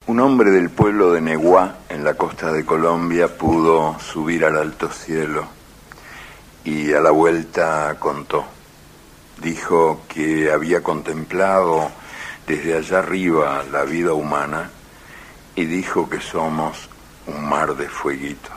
Un hombre del pueblo de Neguá, en la costa de Colombia, pudo subir al alto cielo y a la vuelta contó. Dijo que había contemplado desde allá arriba la vida humana y dijo que somos un mar de fueguitos.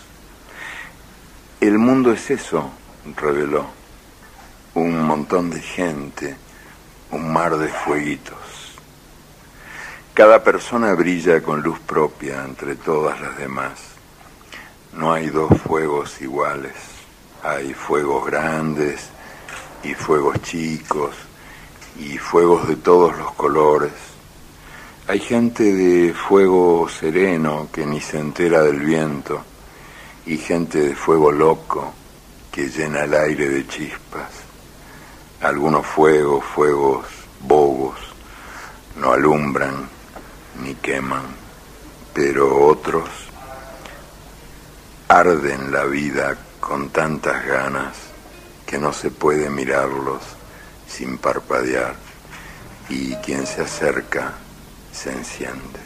El mundo es eso, reveló, un montón de gente, un mar de fueguitos. Cada persona brilla con luz propia entre todas las demás. No hay dos fuegos iguales. Hay fuegos grandes y fuegos chicos y fuegos de todos los colores. Hay gente de fuego sereno que ni se entera del viento y gente de fuego loco que llena el aire de chispas. Algunos fuegos bobos, no alumbran ni queman, pero otros arden la vida con tantas ganas que no se puede mirarlos sin parpadear, y quien se acerca se enciende.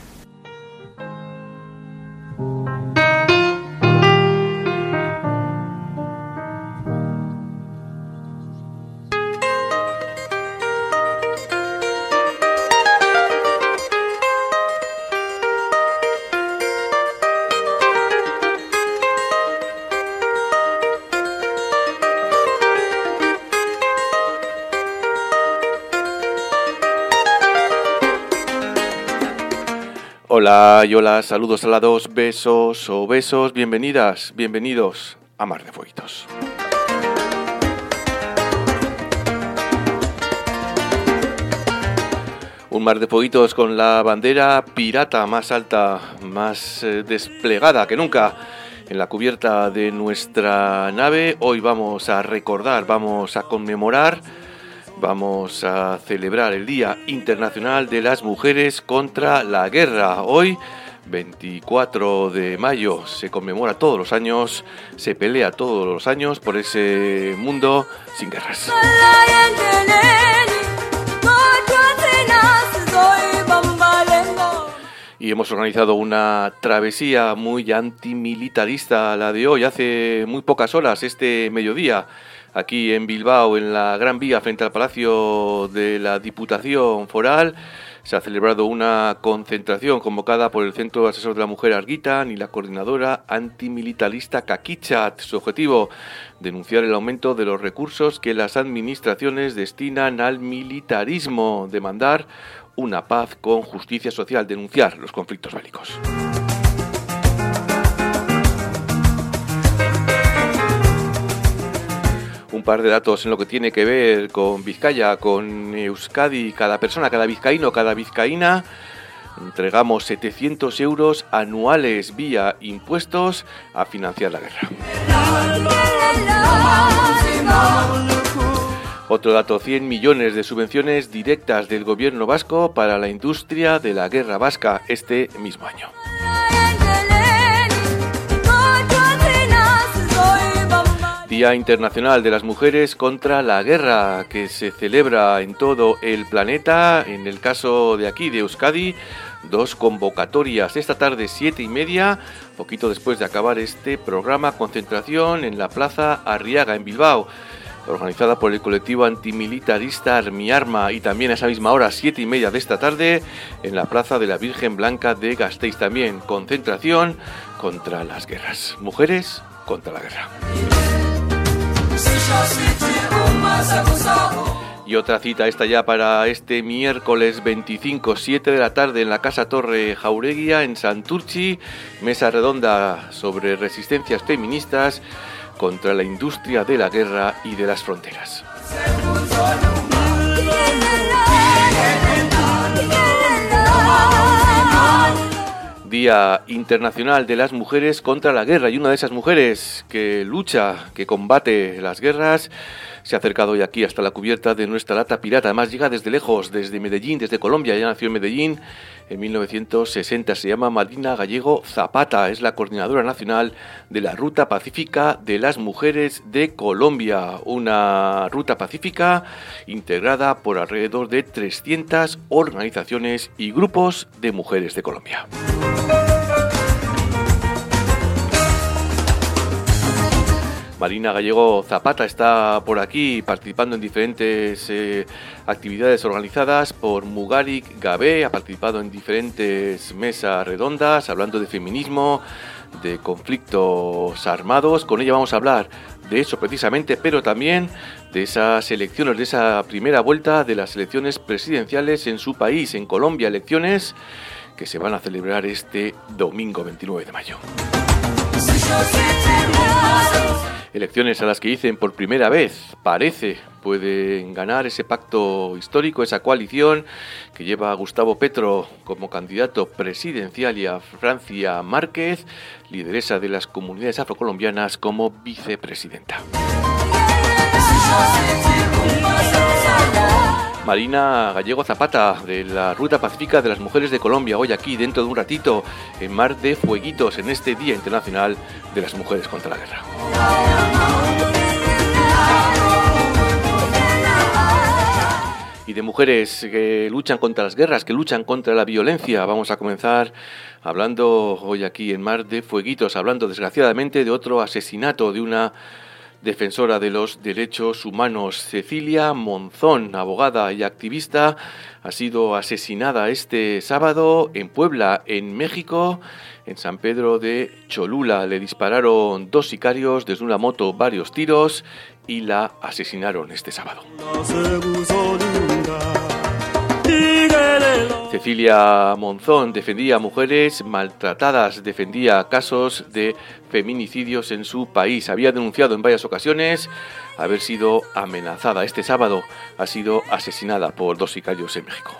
Hola y hola, saludos a la dos, besos o besos, bienvenidas, bienvenidos a Mar de Fueguitos. Un mar de fueguitos con la bandera pirata más alta, más desplegada que nunca en la cubierta de nuestra nave. Hoy vamos a recordar, vamos a conmemorar, vamos a celebrar el Día Internacional de las Mujeres contra la Guerra. Hoy, 24 de mayo, se conmemora todos los años, se pelea todos los años por ese mundo sin guerras. Y hemos organizado una travesía muy antimilitarista, la de hoy, hace muy pocas horas, este mediodía. Aquí en Bilbao, en la Gran Vía, frente al Palacio de la Diputación Foral, se ha celebrado una concentración convocada por el Centro Asesor de la Mujer Argitan y la coordinadora antimilitarista Kakichat. Su objetivo, denunciar el aumento de los recursos que las administraciones destinan al militarismo, demandar una paz con justicia social, denunciar los conflictos bélicos. Un par de datos en lo que tiene que ver con Vizcaya, con Euskadi. Cada persona, cada vizcaíno, cada vizcaína, entregamos 700 euros anuales vía impuestos a financiar la guerra. Otro dato, 100 millones de subvenciones directas del gobierno vasco para la industria de la guerra vasca este mismo año. Día Internacional de las Mujeres contra la Guerra, que se celebra en todo el planeta. En el caso de aquí, de Euskadi, 2 convocatorias. Esta tarde, 7:30, poquito después de acabar este programa, concentración en la Plaza Arriaga, en Bilbao, organizada por el colectivo antimilitarista Armiarma, y también a esa misma hora, 7:30 de esta tarde, en la Plaza de la Virgen Blanca de Gasteiz, también concentración contra las guerras. Mujeres contra la guerra. Y otra cita esta ya para este miércoles 25, 7 de la tarde, en la Casa Torre Jaureguía, en Santurtzi, mesa redonda sobre resistencias feministas contra la industria de la guerra y de las fronteras. Día Internacional de las Mujeres contra la Guerra, y una de esas mujeres que lucha, que combate las guerras, se ha acercado hoy aquí hasta la cubierta de nuestra lata pirata. Además llega desde lejos, desde Medellín, desde Colombia. Ella nació en Medellín en 1960. Se llama Marina Gallego Zapata. Es la coordinadora nacional de la Ruta Pacífica de las Mujeres de Colombia. Una ruta pacífica integrada por alrededor de 300 organizaciones y grupos de mujeres de Colombia. Marina Gallego Zapata está por aquí participando en diferentes actividades organizadas por Mugarik Gabé. Ha participado en diferentes mesas redondas hablando de feminismo, de conflictos armados. Con ella vamos a hablar de eso precisamente, pero también de esas elecciones, de esa primera vuelta de las elecciones presidenciales en su país, en Colombia, elecciones que se van a celebrar este domingo 29 de mayo. Elecciones a las que dicen por primera vez, pueden ganar ese pacto histórico, esa coalición que lleva a Gustavo Petro como candidato presidencial y a Francia Márquez, lideresa de las comunidades afrocolombianas, como vicepresidenta. Marina Gallego Zapata, de la Ruta Pacífica de las Mujeres de Colombia, hoy aquí dentro de un ratito en Mar de Fueguitos, en este Día Internacional de las Mujeres contra la Guerra. Y de mujeres que luchan contra las guerras, que luchan contra la violencia, vamos a comenzar hablando hoy aquí en Mar de Fueguitos, hablando desgraciadamente de otro asesinato de una defensora de los derechos humanos. Cecilia Monzón, abogada y activista, ha sido asesinada este sábado en Puebla, en México, en San Pedro de Cholula. Le dispararon 2 sicarios desde una moto varios tiros y la asesinaron este sábado. Cecilia Monzón defendía a mujeres maltratadas, defendía casos de feminicidios en su país. Había denunciado en varias ocasiones haber sido amenazada. Este sábado ha sido asesinada por 2 sicarios en México.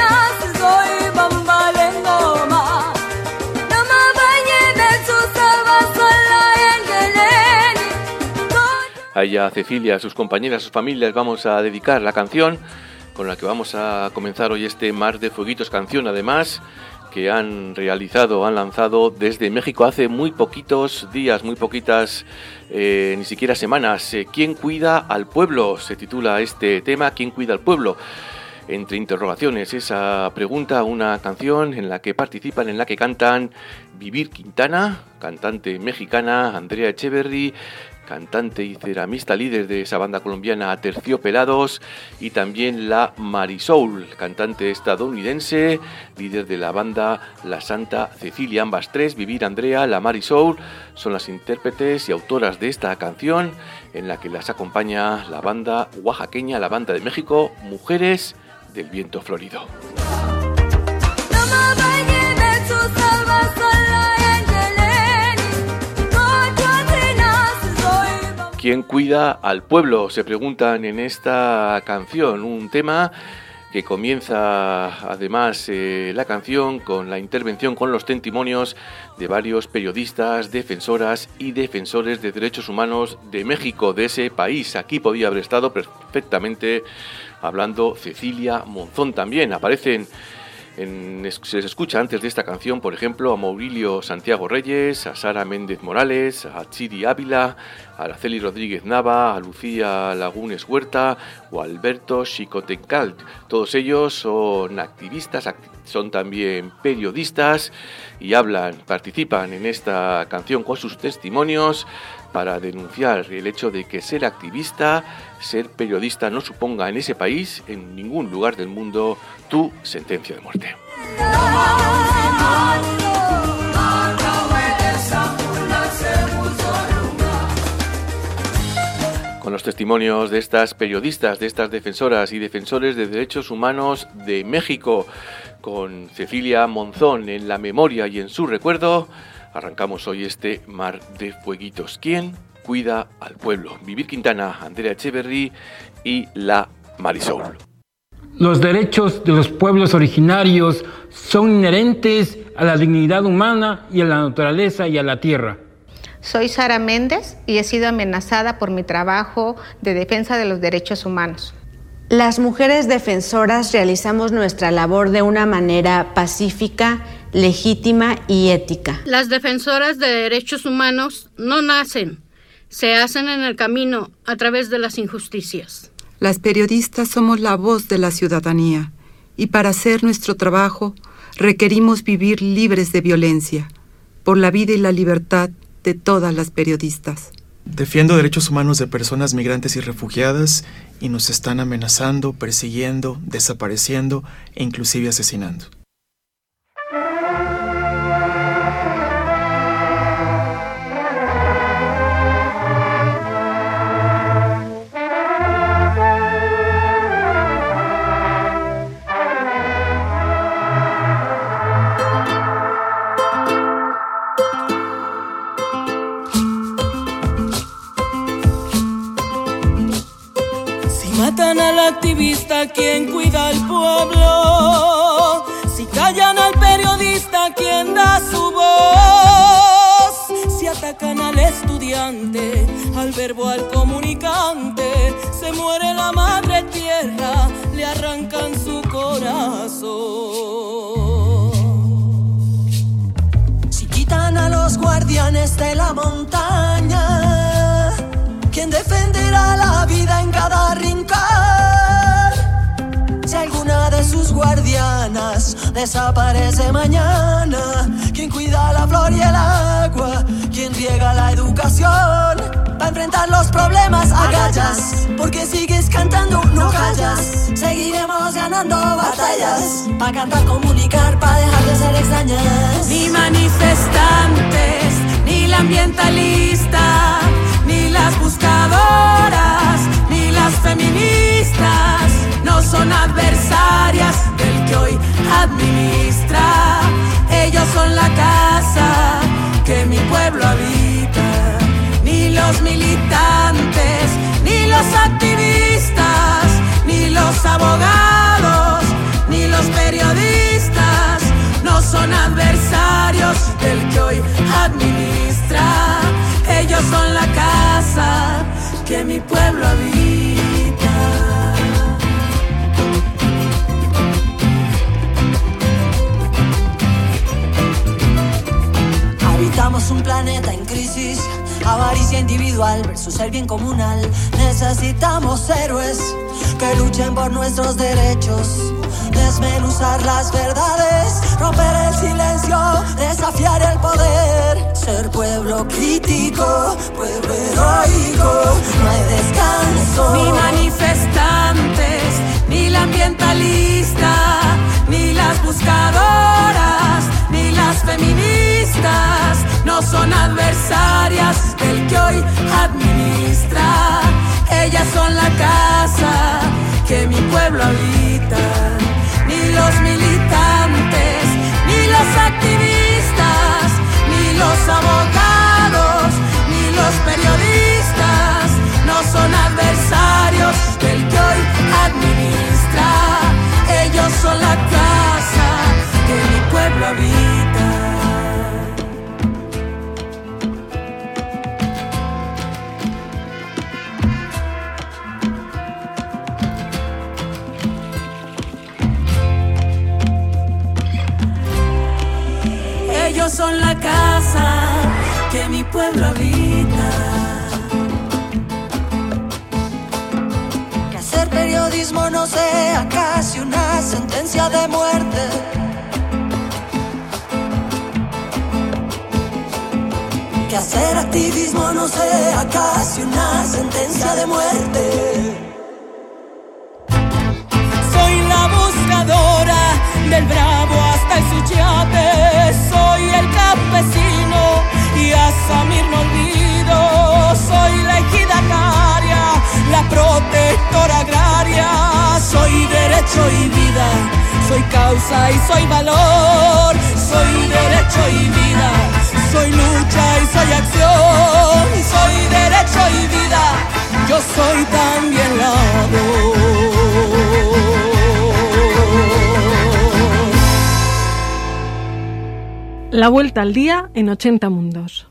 A ella, a Cecilia, a sus compañeras, a sus familias, vamos a dedicar la canción con la que vamos a comenzar hoy este Mar de Fueguitos, canción además que han lanzado desde México hace muy poquitos días, muy poquitas, ni siquiera semanas. ¿Quién cuida al pueblo? Se titula este tema, ¿Quién cuida al pueblo? Entre interrogaciones, esa pregunta, una canción en la que participan, en la que cantan Vivir Quintana, cantante mexicana, Andrea Echeverry, cantante y ceramista líder de esa banda colombiana Aterciopelados, y también la Marisoul, cantante estadounidense, líder de la banda La Santa Cecilia. Ambas tres, Vivir Andrea, la Marisoul, son las intérpretes y autoras de esta canción en la que las acompaña la banda oaxaqueña, la banda de México, Mujeres del Viento Florido. ¿Quién cuida al pueblo? Se preguntan en esta canción, un tema que comienza además la canción con la intervención, con los testimonios de varios periodistas, defensoras y defensores de derechos humanos de México, de ese país. Aquí podía haber estado perfectamente hablando Cecilia Monzón también. Se les escucha antes de esta canción, por ejemplo, a Maurilio Santiago Reyes, a Sara Méndez Morales, a Chiri Ávila, a Araceli Rodríguez Nava, a Lucía Lagunes Huerta o a Alberto Xicotencalt. Todos ellos son activistas, son también periodistas y participan en esta canción con sus testimonios para denunciar el hecho de que ser activista, ser periodista no suponga en ese país, en ningún lugar del mundo, tu sentencia de muerte. Con los testimonios de estas periodistas, de estas defensoras y defensores de derechos humanos de México, con Cecilia Monzón en la memoria y en su recuerdo, arrancamos hoy este Mar de Fueguitos. ¿Quién cuida al pueblo? Vivir Quintana, Andrea Echeverry y la Marisoul. Los derechos de los pueblos originarios son inherentes a la dignidad humana y a la naturaleza y a la tierra. Soy Sara Méndez y he sido amenazada por mi trabajo de defensa de los derechos humanos. Las mujeres defensoras realizamos nuestra labor de una manera pacífica, legítima y ética. Las defensoras de derechos humanos no nacen, se hacen en el camino a través de las injusticias. Las periodistas somos la voz de la ciudadanía y para hacer nuestro trabajo requerimos vivir libres de violencia, por la vida y la libertad de todas las periodistas. Defiendo derechos humanos de personas migrantes y refugiadas y nos están amenazando, persiguiendo, desapareciendo e inclusive asesinando. Matan al activista, quien cuida al pueblo. Si callan al periodista, quien da su voz. Si atacan al estudiante, al verbo, al comunicante, se muere la madre tierra, le arrancan su corazón. Si quitan a los guardianes de la montaña, ¿quién defenderá la vida en cada rincón? Si alguna de sus guardianas desaparece mañana, ¿quién cuida la flor y el agua? ¿Quién riega la educación? Pa' enfrentar los problemas agallas, porque sigues cantando, no callas. Seguiremos ganando batallas, pa' cantar, comunicar, pa' dejar de ser extrañas. Ni manifestantes, ni la ambientalista, ni las buscadoras, ni las feministas, no son adversarias del que hoy administra. Ellos son la casa que mi pueblo habita. Ni los militantes, ni los activistas, ni los abogados, ni los periodistas, no son adversarios del que hoy administra. Ellos son la casa que mi pueblo habita. Habitamos un planeta en crisis, avaricia individual versus el bien comunal. Necesitamos héroes que luchen por nuestros derechos, desmenuzar las verdades, romper el silencio, desafiar el poder. Ser pueblo crítico, pueblo heroico, no hay descanso. Ni manifestantes, ni la ambientalista, ni las buscadoras, ni las feministas, no son adversarias del que hoy administra. Ellas son la casa que mi pueblo habita. Ni los militantes, ni los activistas, ni los abogados, ni los periodistas, no son adversarios del que hoy administra. Ellos son la casa que mi pueblo habita. Ellos son la casa que mi pueblo habita. Que hacer periodismo no sea casi una sentencia de muerte. Que hacer activismo no sea casi una sentencia de muerte. Soy la buscadora del Bravo hasta el Suchiate. Soy el campesino y a Samir no olvido. Soy la ejidataria, la protectora agraria. Soy derecho y vida, soy causa y soy valor. Soy derecho y vida, soy lucha y soy acción. Soy derecho y vida, yo soy también la voz. La vuelta al día en 80 mundos.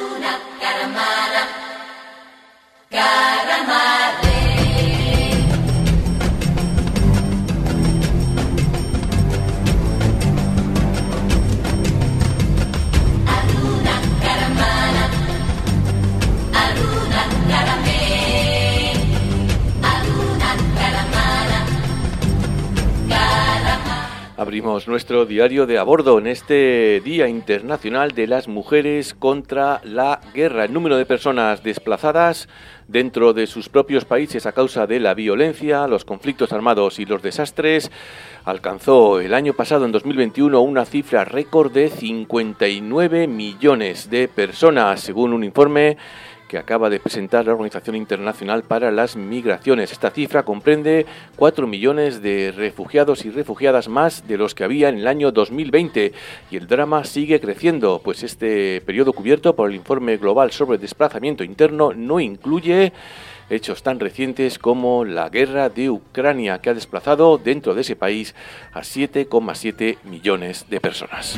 Abrimos nuestro diario de a bordo en este Día Internacional de las Mujeres contra la Guerra. El número de personas desplazadas dentro de sus propios países a causa de la violencia, los conflictos armados y los desastres alcanzó el año pasado, en 2021, una cifra récord de 59 millones de personas, según un informe que acaba de presentar la Organización Internacional para las Migraciones. Esta cifra comprende 4 millones de refugiados y refugiadas más de los que había en el año 2020, y el drama sigue creciendo, pues este periodo cubierto por el Informe Global sobre Desplazamiento Interno no incluye hechos tan recientes como la guerra de Ucrania, que ha desplazado dentro de ese país a 7,7 millones de personas.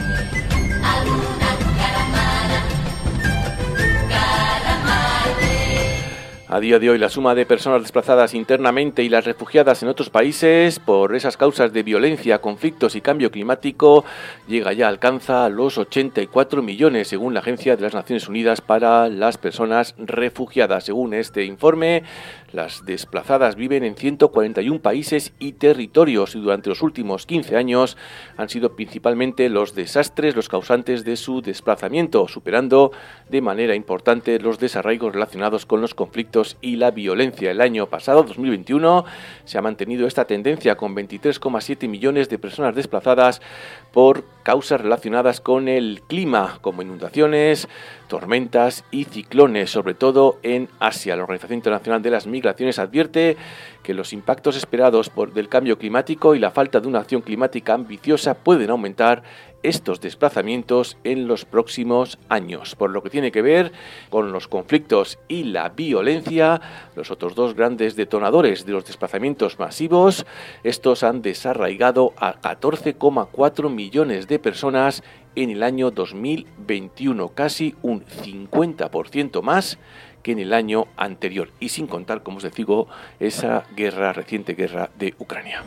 A día de hoy, la suma de personas desplazadas internamente y las refugiadas en otros países por esas causas de violencia, conflictos y cambio climático alcanza los 84 millones, según la Agencia de las Naciones Unidas para las Personas Refugiadas. Según este informe, las desplazadas viven en 141 países y territorios, y durante los últimos 15 años han sido principalmente los desastres los causantes de su desplazamiento, superando de manera importante los desarraigos relacionados con los conflictos y la violencia. El año pasado, 2021, se ha mantenido esta tendencia con 23,7 millones de personas desplazadas por causas relacionadas con el clima, como inundaciones, tormentas y ciclones, sobre todo en Asia. La Organización Internacional de las Migraciones advierte que los impactos esperados del cambio climático y la falta de una acción climática ambiciosa pueden aumentar estos desplazamientos en los próximos años. Por lo que tiene que ver con los conflictos y la violencia, los otros dos grandes detonadores de los desplazamientos masivos, estos han desarraigado a 14,4 millones de personas en el año 2021, casi un 50% más que en el año anterior, y sin contar, como os digo, esa reciente guerra de Ucrania.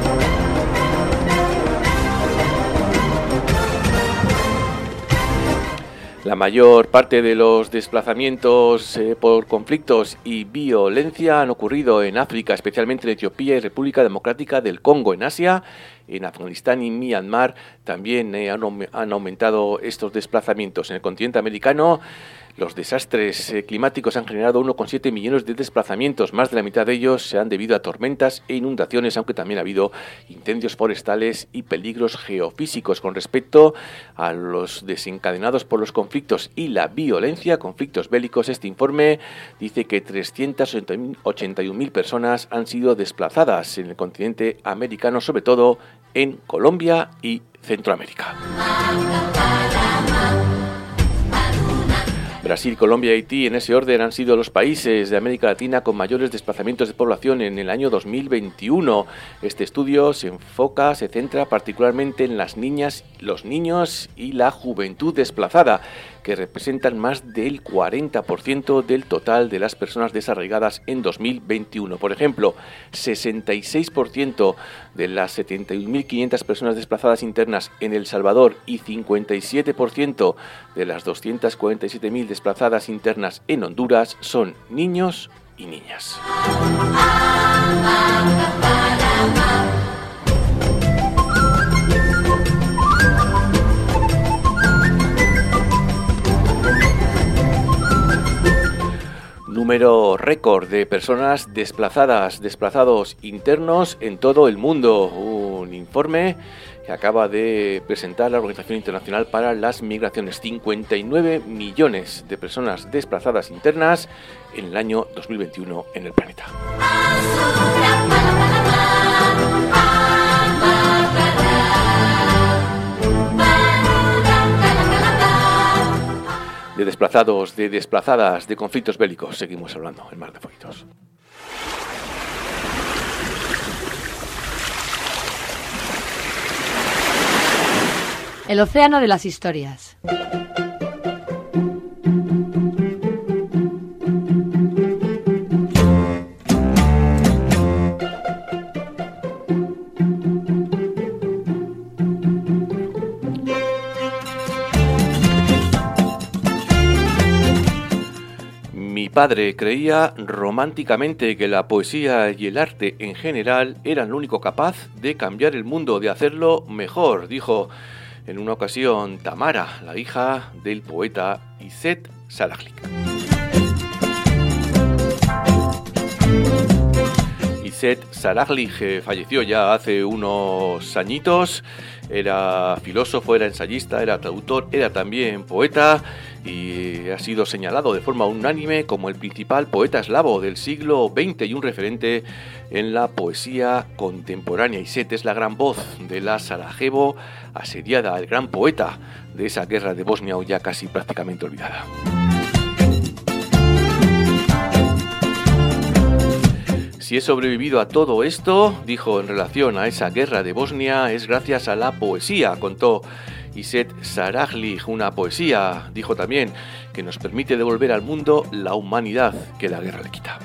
La mayor parte de los desplazamientos por conflictos y violencia han ocurrido en África, especialmente en Etiopía y República Democrática del Congo. En Asia, en Afganistán y Myanmar también han aumentado estos desplazamientos. En el continente americano, los desastres climáticos han generado 1,7 millones de desplazamientos. Más de la mitad de ellos se han debido a tormentas e inundaciones, aunque también ha habido incendios forestales y peligros geofísicos. Con respecto a los desencadenados por los conflictos y la violencia, conflictos bélicos, este informe dice que 381.000 personas han sido desplazadas en el continente americano, sobre todo en Colombia y Centroamérica. Brasil, Colombia y Haití, en ese orden, han sido los países de América Latina con mayores desplazamientos de población en el año 2021. Este estudio se centra particularmente en las niñas, los niños y la juventud desplazada, que representan más del 40% del total de las personas desarraigadas en 2021. Por ejemplo, 66% de las 71.500 personas desplazadas internas en El Salvador y 57% de las 247.000 desplazadas internas en Honduras son niños y niñas. Número récord de personas desplazados internos en todo el mundo. Un informe que acaba de presentar la Organización Internacional para las Migraciones. 59 millones de personas desplazadas internas en el año 2021 en el planeta. De desplazados, de desplazadas, de conflictos bélicos, seguimos hablando en Mar de Fueguitos. El océano de las historias. Mi padre creía románticamente que la poesía y el arte en general eran lo único capaz de cambiar el mundo, de hacerlo mejor, dijo en una ocasión Tamara, la hija del poeta Iset Sarakhlik. Iset Sarakhlik falleció ya hace unos añitos. Era filósofo, era ensayista, era traductor, era también poeta y ha sido señalado de forma unánime como el principal poeta eslavo del siglo XX y un referente en la poesía contemporánea. Iset es la gran voz de la Sarajevo asediada, el gran poeta de esa guerra de Bosnia hoy ya casi prácticamente olvidada. Si he sobrevivido a todo esto, dijo en relación a esa guerra de Bosnia, es gracias a la poesía, contó Iset Sarakhlik. Una poesía, dijo también, que nos permite devolver al mundo la humanidad que la guerra le quita.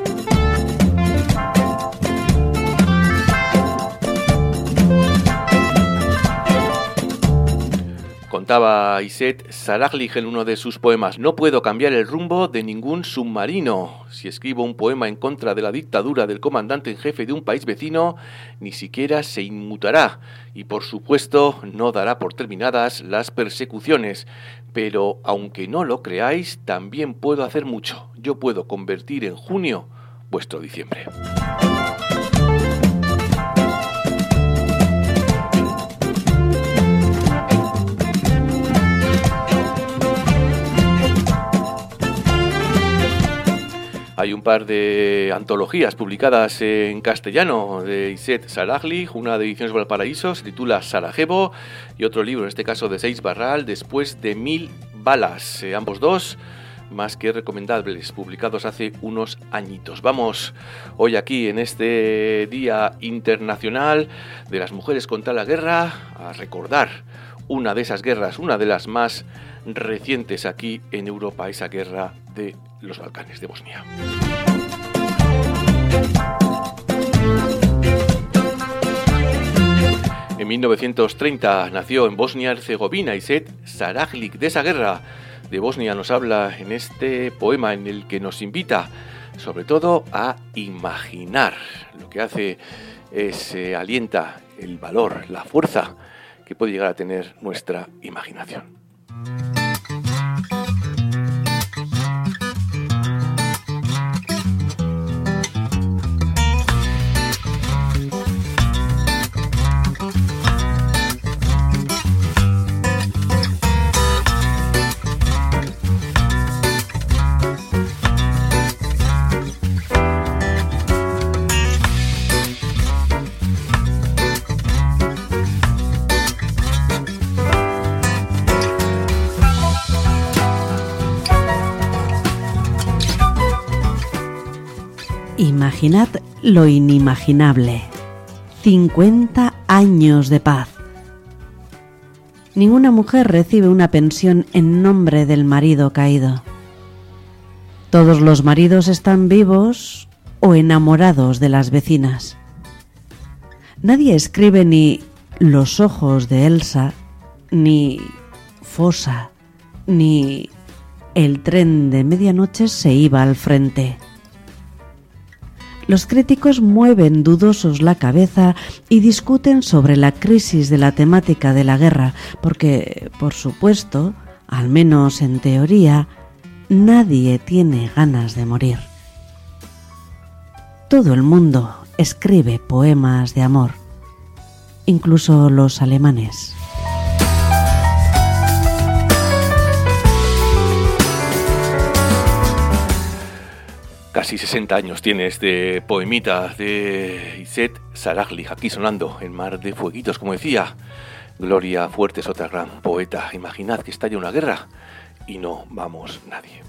Contaba Iset Sarakhlik en uno de sus poemas: no puedo cambiar el rumbo de ningún submarino. Si escribo un poema en contra de la dictadura del comandante en jefe de un país vecino, ni siquiera se inmutará y por supuesto no dará por terminadas las persecuciones. Pero aunque no lo creáis, también puedo hacer mucho. Yo puedo convertir en junio vuestro diciembre. Hay un par de antologías publicadas en castellano de Iset Sarakhlik, una de Ediciones Valparaíso, se titula Sarajevo, y otro libro, en este caso de Seix Barral, Después de 1000 balas. Ambos dos más que recomendables, publicados hace unos añitos. Vamos hoy aquí en este Día Internacional de las Mujeres contra la Guerra a recordar una de esas guerras, una de las más recientes aquí en Europa, esa guerra de los Balcanes, de Bosnia. En 1930 nació en Bosnia-Herzegovina Iset Sarakhlik. De esa guerra de Bosnia nos habla en este poema en el que nos invita sobre todo a imaginar. Lo que hace es alienta el valor, la fuerza que puede llegar a tener nuestra imaginación. Imaginad lo inimaginable. 50 años de paz. Ninguna mujer recibe una pensión en nombre del marido caído. Todos los maridos están vivos o enamorados de las vecinas. Nadie escribe ni los ojos de Elsa, ni Fosa, ni el tren de medianoche se iba al frente. Los críticos mueven dudosos la cabeza y discuten sobre la crisis de la temática de la guerra, porque, por supuesto, al menos en teoría, nadie tiene ganas de morir. Todo el mundo escribe poemas de amor, incluso los alemanes. Casi 60 años tiene este poemita de Iset Sarakhlik, aquí sonando en Mar de Fueguitos, como decía. Gloria Fuertes, otra gran poeta. Imaginad que estalla una guerra y no vamos nadie.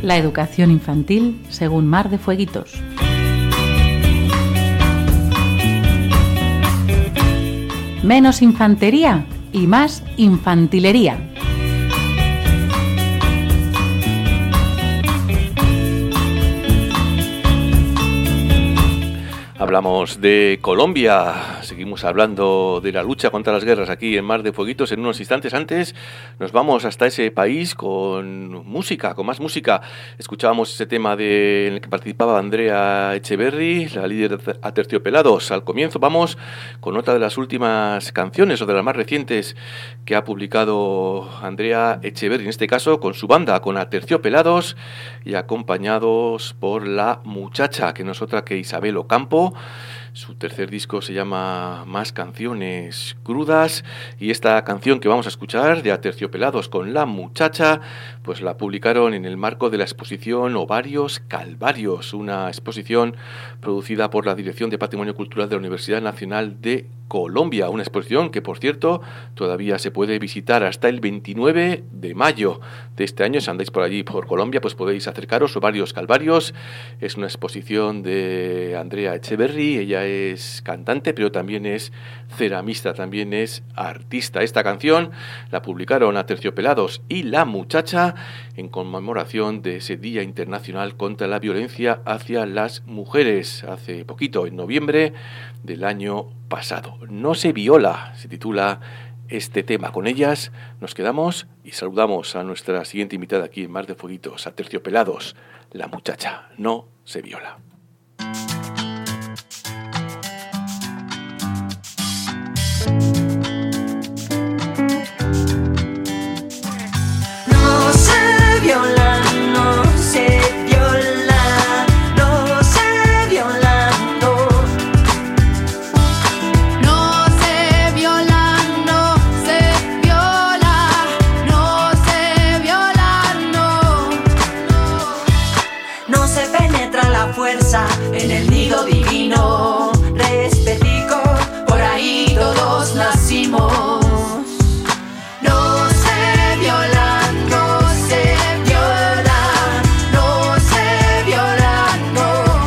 la educación infantil según Mar de Fueguitos. Menos infantería y más infantilería. Hablamos de Colombia, seguimos hablando de la lucha contra las guerras aquí en Mar de Fueguitos. En unos instantes antes nos vamos hasta ese país con música, con más música. Escuchábamos ese tema en el que participaba Andrea Echeverri, la líder de Aterciopelados. Al comienzo vamos con otra de las últimas canciones o de las más recientes que ha publicado Andrea Echeverri, en este caso con su banda, con Aterciopelados y acompañados por La Muchacha, que no es otra que Isabel Ocampo. Su tercer disco se llama Más canciones crudas, y esta canción que vamos a escuchar de Aterciopelados con La Muchacha, pues la publicaron en el marco de la exposición Ovarios Calvarios, una exposición producida por la Dirección de Patrimonio Cultural de la Universidad Nacional de Colombia, una exposición que, por cierto, todavía se puede visitar hasta el 29 de mayo de este año. Si andáis por allí, por Colombia, pues podéis acercaros. Ovarios Calvarios es una exposición de Andrea Echeverri. Ella es cantante, pero también es ceramista, también es artista. Esta canción la publicaron Aterciopelados y La Muchacha en conmemoración de ese Día Internacional contra la Violencia hacia las Mujeres, hace poquito, en noviembre del año pasado. No se viola, se titula este tema. Con ellas nos quedamos y saludamos a nuestra siguiente invitada aquí en Mar de Fueguitos, Aterciopelados, La Muchacha. No se viola. No se viola, no se viola, no se viola, no. No se viola, no se viola, no se viola, no. No se penetra la fuerza en el nido divino, respetico, por ahí todos nacimos. No se viola, no se viola, no se viola, no.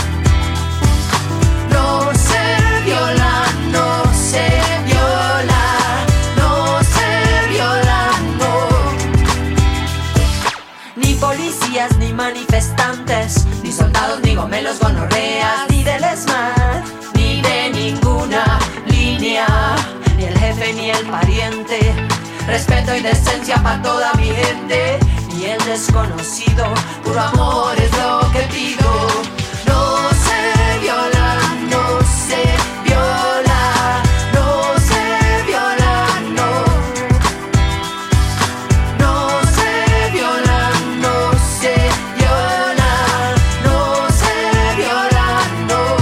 No se viola, no se viola, no se viola, no. Ni policías, ni manifestantes, ni soldados, ni gomelos, gonorreas, ni del ESMAD, ni de ninguna línea, ni el jefe ni el pariente. Respeto y decencia para toda mi gente, y el desconocido, puro amor es lo que pido. No se viola, no se viola, no se viola, no. No se viola, no se viola, no se viola, no.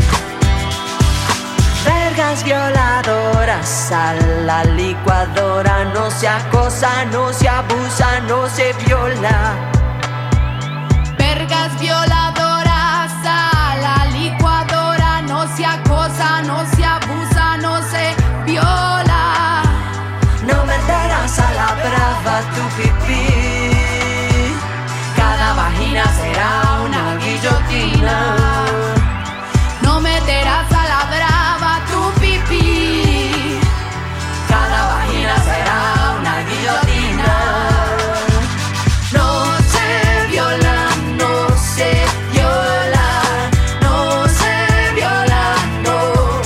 Vergas violadoras a la licuadora, no se acosa, no se abusa, no se viola. Vergas violadoras a la licuadora, no se acosa, no se abusa, no se viola. No meterás a la brava tu pipí, cada vagina será una guillotina. No meterás a la brava tu pipí, cada vagina será una guillotina. No se viola, no se viola, no se viola, no.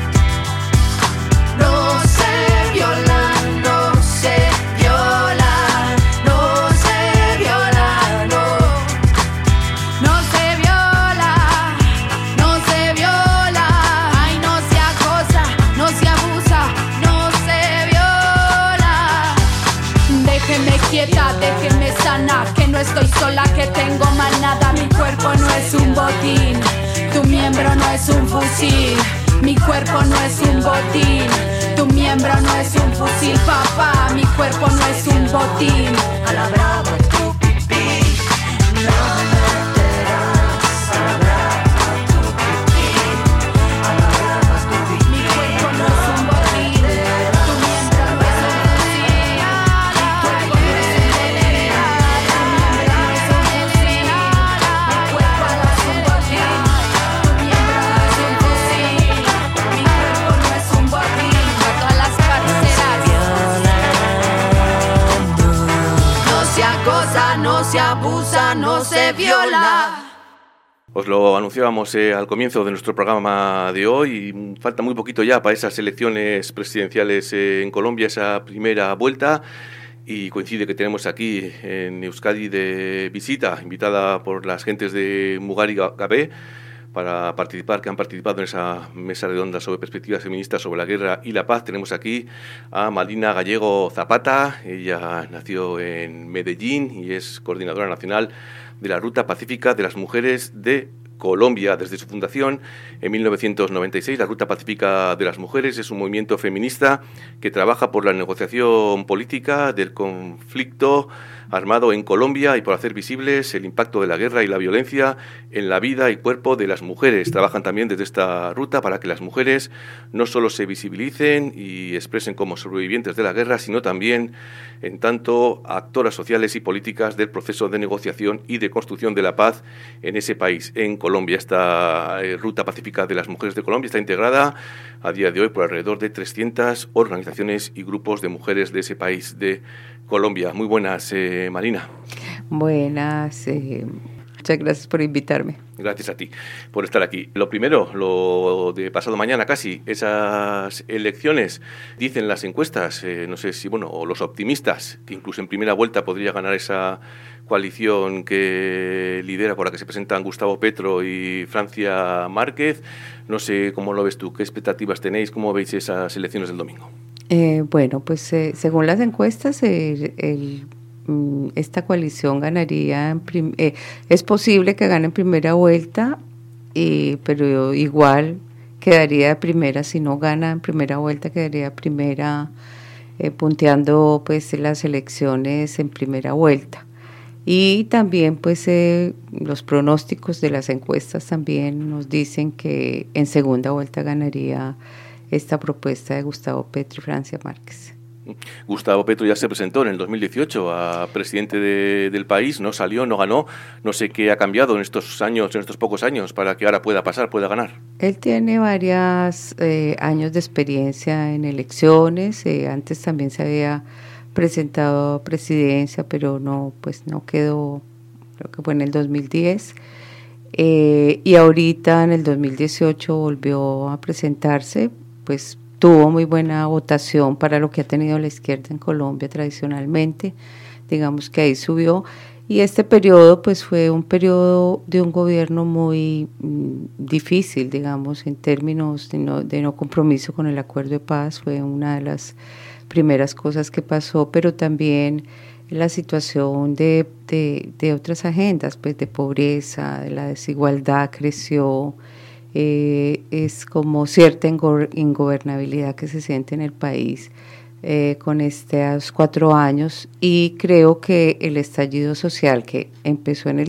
No se viola, no se viola, no se viola, no. no se viola, no se viola. Ay, no se acosa, no se abusa, no se viola. Déjeme quieta, déjeme sana, que no estoy sola, que tengo manada. Mi cuerpo no es un botín, tu miembro no es un fusil. Mi cuerpo no es un botín, tu miembro no es un fusil, papá. Mi cuerpo no es un botín. A la brava tu pipí, no meterás a la brava tu pipí, a la brava tu pipí. Mi cuerpo no es un botín, tu miembro no es un fusil. Mi cuerpo no es un botín, tu miembro no es un se acosa, no se abusa, no se viola. Os lo anunciábamos al comienzo de nuestro programa de hoy y falta muy poquito ya para esas elecciones presidenciales en Colombia, esa primera vuelta, y coincide que tenemos aquí en Euskadi de visita, invitada por las gentes de Mugari Gabe, para participar, que han participado en esa mesa redonda sobre perspectivas feministas sobre la guerra y la paz. Tenemos aquí a Malina Gallego Zapata. Ella nació en Medellín y es coordinadora nacional de la Ruta Pacífica de las Mujeres de Colombia. Desde su fundación en 1996, la Ruta Pacífica de las Mujeres es un movimiento feminista que trabaja por la negociación política del conflicto armado en Colombia y por hacer visibles el impacto de la guerra y la violencia en la vida y cuerpo de las mujeres. Trabajan también desde esta ruta para que las mujeres no solo se visibilicen y expresen como sobrevivientes de la guerra, sino también en tanto actoras sociales y políticas del proceso de negociación y de construcción de la paz en ese país, en Colombia. Esta Ruta Pacífica de las Mujeres de Colombia está integrada a día de hoy por alrededor de 300 organizaciones y grupos de mujeres de ese país de Colombia. Muy buenas, Marina. Buenas, muchas gracias por invitarme. Gracias a ti por estar aquí. Lo primero, lo de pasado mañana casi, esas elecciones, dicen las encuestas, no sé si, o los optimistas, que incluso en primera vuelta podría ganar esa coalición que lidera, por la que se presentan Gustavo Petro y Francia Márquez. No sé cómo lo ves tú, qué expectativas tenéis, cómo veis esas elecciones del domingo. Según las encuestas, esta coalición ganaría, es posible que gane en primera vuelta, pero igual quedaría primera. Si no gana en primera vuelta, quedaría primera, punteando pues las elecciones en primera vuelta. Y también pues los pronósticos de las encuestas también nos dicen que en segunda vuelta ganaría esta propuesta de Gustavo Petro y Francia Márquez. Gustavo Petro ya se presentó en el 2018 a presidente del país, no salió, no ganó. No sé qué ha cambiado en estos pocos años para que ahora pueda ganar. Él tiene varios años de experiencia en elecciones. Antes también se había presentado a presidencia, pero no quedó, creo que fue en el 2010. Y ahorita en el 2018 volvió a presentarse, pues tuvo muy buena votación para lo que ha tenido la izquierda en Colombia tradicionalmente, digamos que ahí subió, y este periodo pues fue un periodo de un gobierno muy difícil, digamos, en términos de no compromiso con el acuerdo de paz. Fue una de las primeras cosas que pasó, pero también la situación de otras agendas, pues de pobreza, de la desigualdad creció. Es como cierta ingobernabilidad que se siente en el país con estos 4 años, y creo que el estallido social que empezó en el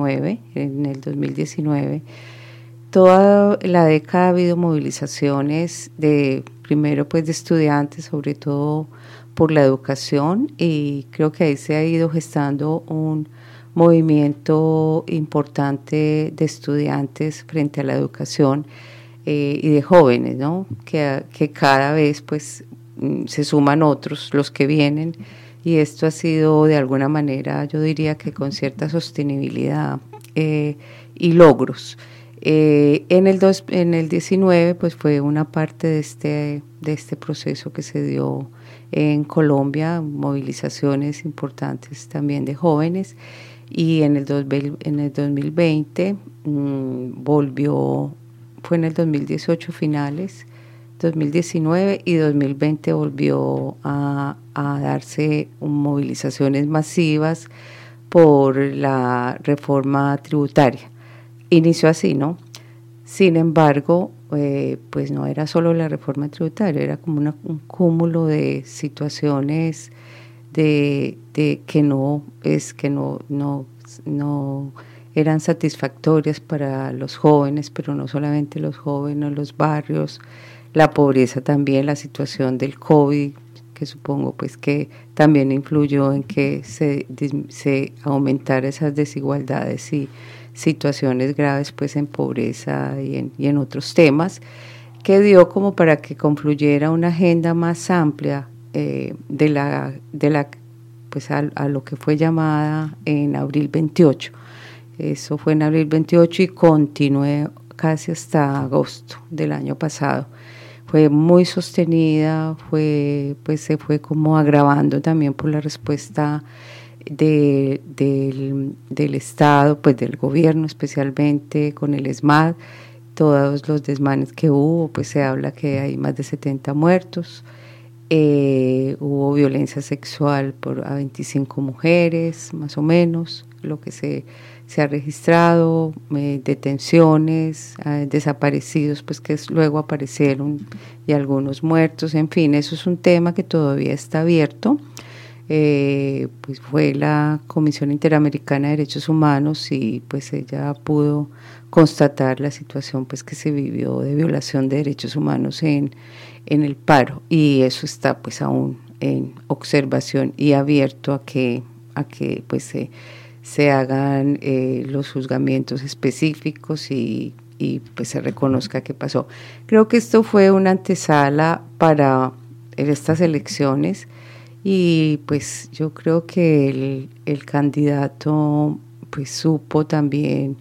2019, toda la década ha habido movilizaciones primero pues de estudiantes, sobre todo por la educación, y creo que ahí se ha ido gestando un movimiento importante de estudiantes frente a la educación y de jóvenes, ¿no? Que cada vez pues se suman otros, los que vienen, y esto ha sido de alguna manera, yo diría que con cierta sostenibilidad y logros. En el 19 pues fue una parte de este proceso que se dio en Colombia, movilizaciones importantes también de jóvenes. Y en el 2020 fue en el 2018 finales, 2019 y 2020 volvió a darse movilizaciones masivas por la reforma tributaria. Inició así, ¿no? Sin embargo, pues no era solo la reforma tributaria, era como un cúmulo de situaciones de que no eran satisfactorias para los jóvenes, pero no solamente los jóvenes, los barrios, la pobreza también, la situación del COVID, que supongo pues que también influyó en que se aumentara esas desigualdades y situaciones graves pues en pobreza y en otros temas, que dio como para que confluyera una agenda más amplia de la pues a lo que fue llamada en abril 28. Eso fue en abril 28 y continué casi hasta agosto del año pasado. Fue muy sostenida, se fue como agravando también por la respuesta del Estado, pues del gobierno especialmente con el ESMAD, todos los desmanes que hubo, pues se habla que hay más de 70 muertos, hubo violencia sexual a 25 mujeres, más o menos, lo que se ha registrado, detenciones, desaparecidos, pues que luego aparecieron, y algunos muertos, en fin, eso es un tema que todavía está abierto. Pues fue la Comisión Interamericana de Derechos Humanos y pues ella pudo constatar la situación pues que se vivió de violación de derechos humanos en el paro, y eso está pues aún en observación y abierto a que pues se hagan los juzgamientos específicos y pues se reconozca qué pasó. Creo que esto fue una antesala para estas elecciones. Y pues yo creo que el candidato pues supo también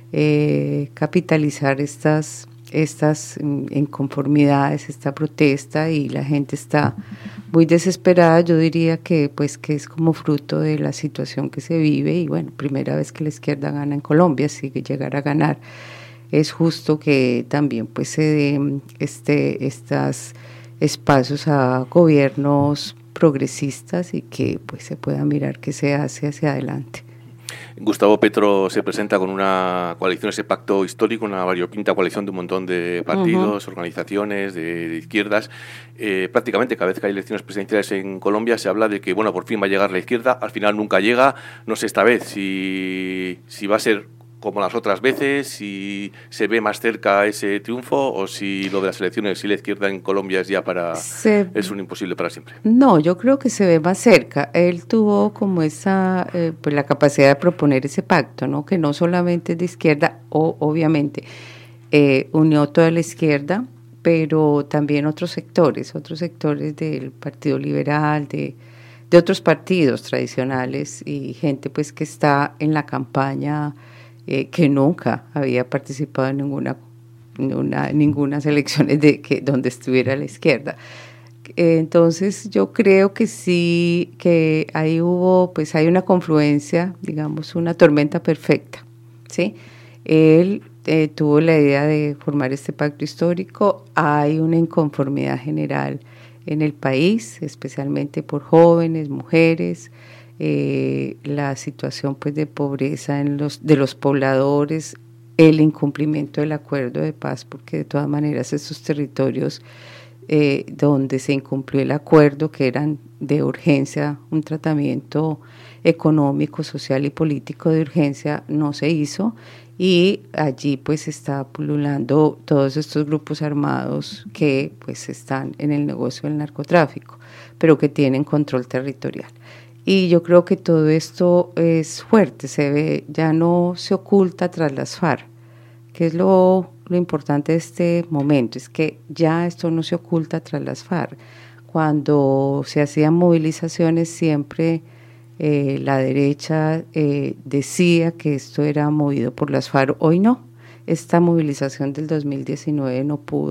capitalizar estas inconformidades, esta protesta, y la gente está muy desesperada. Yo diría que pues que es como fruto de la situación que se vive, y bueno, primera vez que la izquierda gana en Colombia, si llegara a ganar, es justo que también pues se den estos espacios a gobiernos progresistas y que pues se pueda mirar qué se hace hacia adelante. Gustavo Petro se presenta con una coalición, ese pacto histórico, una variopinta coalición de un montón de partidos, organizaciones de izquierdas. Prácticamente cada vez que hay elecciones presidenciales en Colombia se habla de que bueno, por fin va a llegar la izquierda, al final nunca llega. No sé esta vez si va a ser como las otras veces, si se ve más cerca ese triunfo, o si lo de las elecciones, si la izquierda en Colombia es ya es un imposible para siempre. No, yo creo que se ve más cerca. Él tuvo como esa pues la capacidad de proponer ese pacto, ¿no? Que no solamente es de izquierda, obviamente unió toda la izquierda, pero también otros sectores del Partido Liberal, de otros partidos tradicionales, y gente pues que está en la campaña, que nunca había participado en ninguna elecciones donde estuviera la izquierda. Entonces yo creo que sí, que ahí hay una confluencia, digamos, una tormenta perfecta, ¿sí? Él tuvo la idea de formar este pacto histórico. Hay una inconformidad general en el país, especialmente por jóvenes, mujeres, la situación pues de pobreza de los pobladores, el incumplimiento del acuerdo de paz, porque de todas maneras estos territorios donde se incumplió el acuerdo, que eran de urgencia, un tratamiento económico, social y político de urgencia, no se hizo, y allí pues está pululando todos estos grupos armados que pues están en el negocio del narcotráfico, pero que tienen control territorial. Y yo creo que todo esto es fuerte, se ve, ya no se oculta tras las FARC, que es lo importante de este momento, es que ya esto no se oculta tras las FARC. Cuando se hacían movilizaciones siempre la derecha decía que esto era movido por las FARC, hoy no. Esta movilización del 2019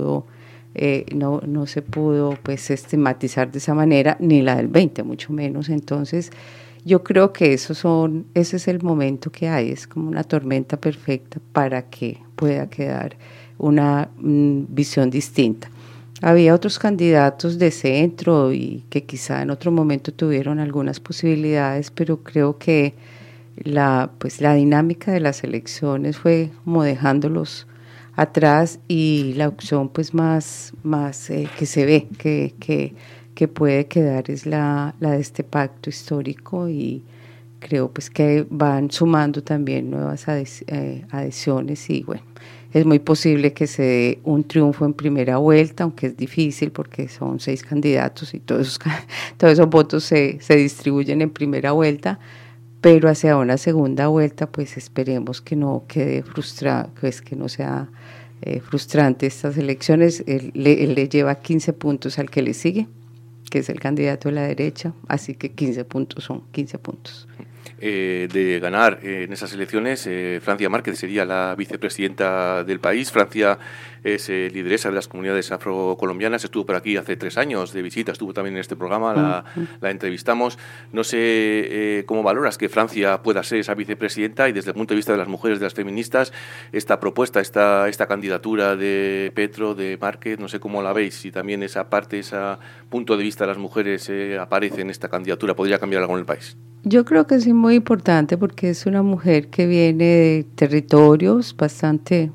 no se pudo pues estigmatizar de esa manera, ni la del 20 mucho menos. Entonces yo creo que ese es el momento que hay, es como una tormenta perfecta para que pueda quedar una visión distinta. Había otros candidatos de centro y que quizá en otro momento tuvieron algunas posibilidades, pero creo que la dinámica de las elecciones fue como dejándolos atrás, y la opción pues más que se ve que puede quedar es la de este pacto histórico, y creo pues que van sumando también nuevas adhesiones, y bueno, es muy posible que se dé un triunfo en primera vuelta, aunque es difícil porque son 6 candidatos y todos esos votos se distribuyen en primera vuelta, pero hacia una segunda vuelta pues esperemos que no quede frustrado, pues que no sea frustrante estas elecciones. Él le lleva 15 puntos al que le sigue, que es el candidato de la derecha, así que 15 puntos son 15 puntos. De ganar en esas elecciones, Francia Márquez sería la vicepresidenta del país. Francia es lideresa de las comunidades afrocolombianas, estuvo por aquí hace 3 años de visita, estuvo también en este programa, la entrevistamos. No sé cómo valoras que Francia pueda ser esa vicepresidenta y desde el punto de vista de las mujeres, de las feministas, esta propuesta, esta candidatura de Petro, de Márquez, no sé cómo la veis, si también esa parte, ese punto de vista de las mujeres aparece en esta candidatura, ¿podría cambiar algo en el país? Yo creo que es muy importante porque es una mujer que viene de territorios bastante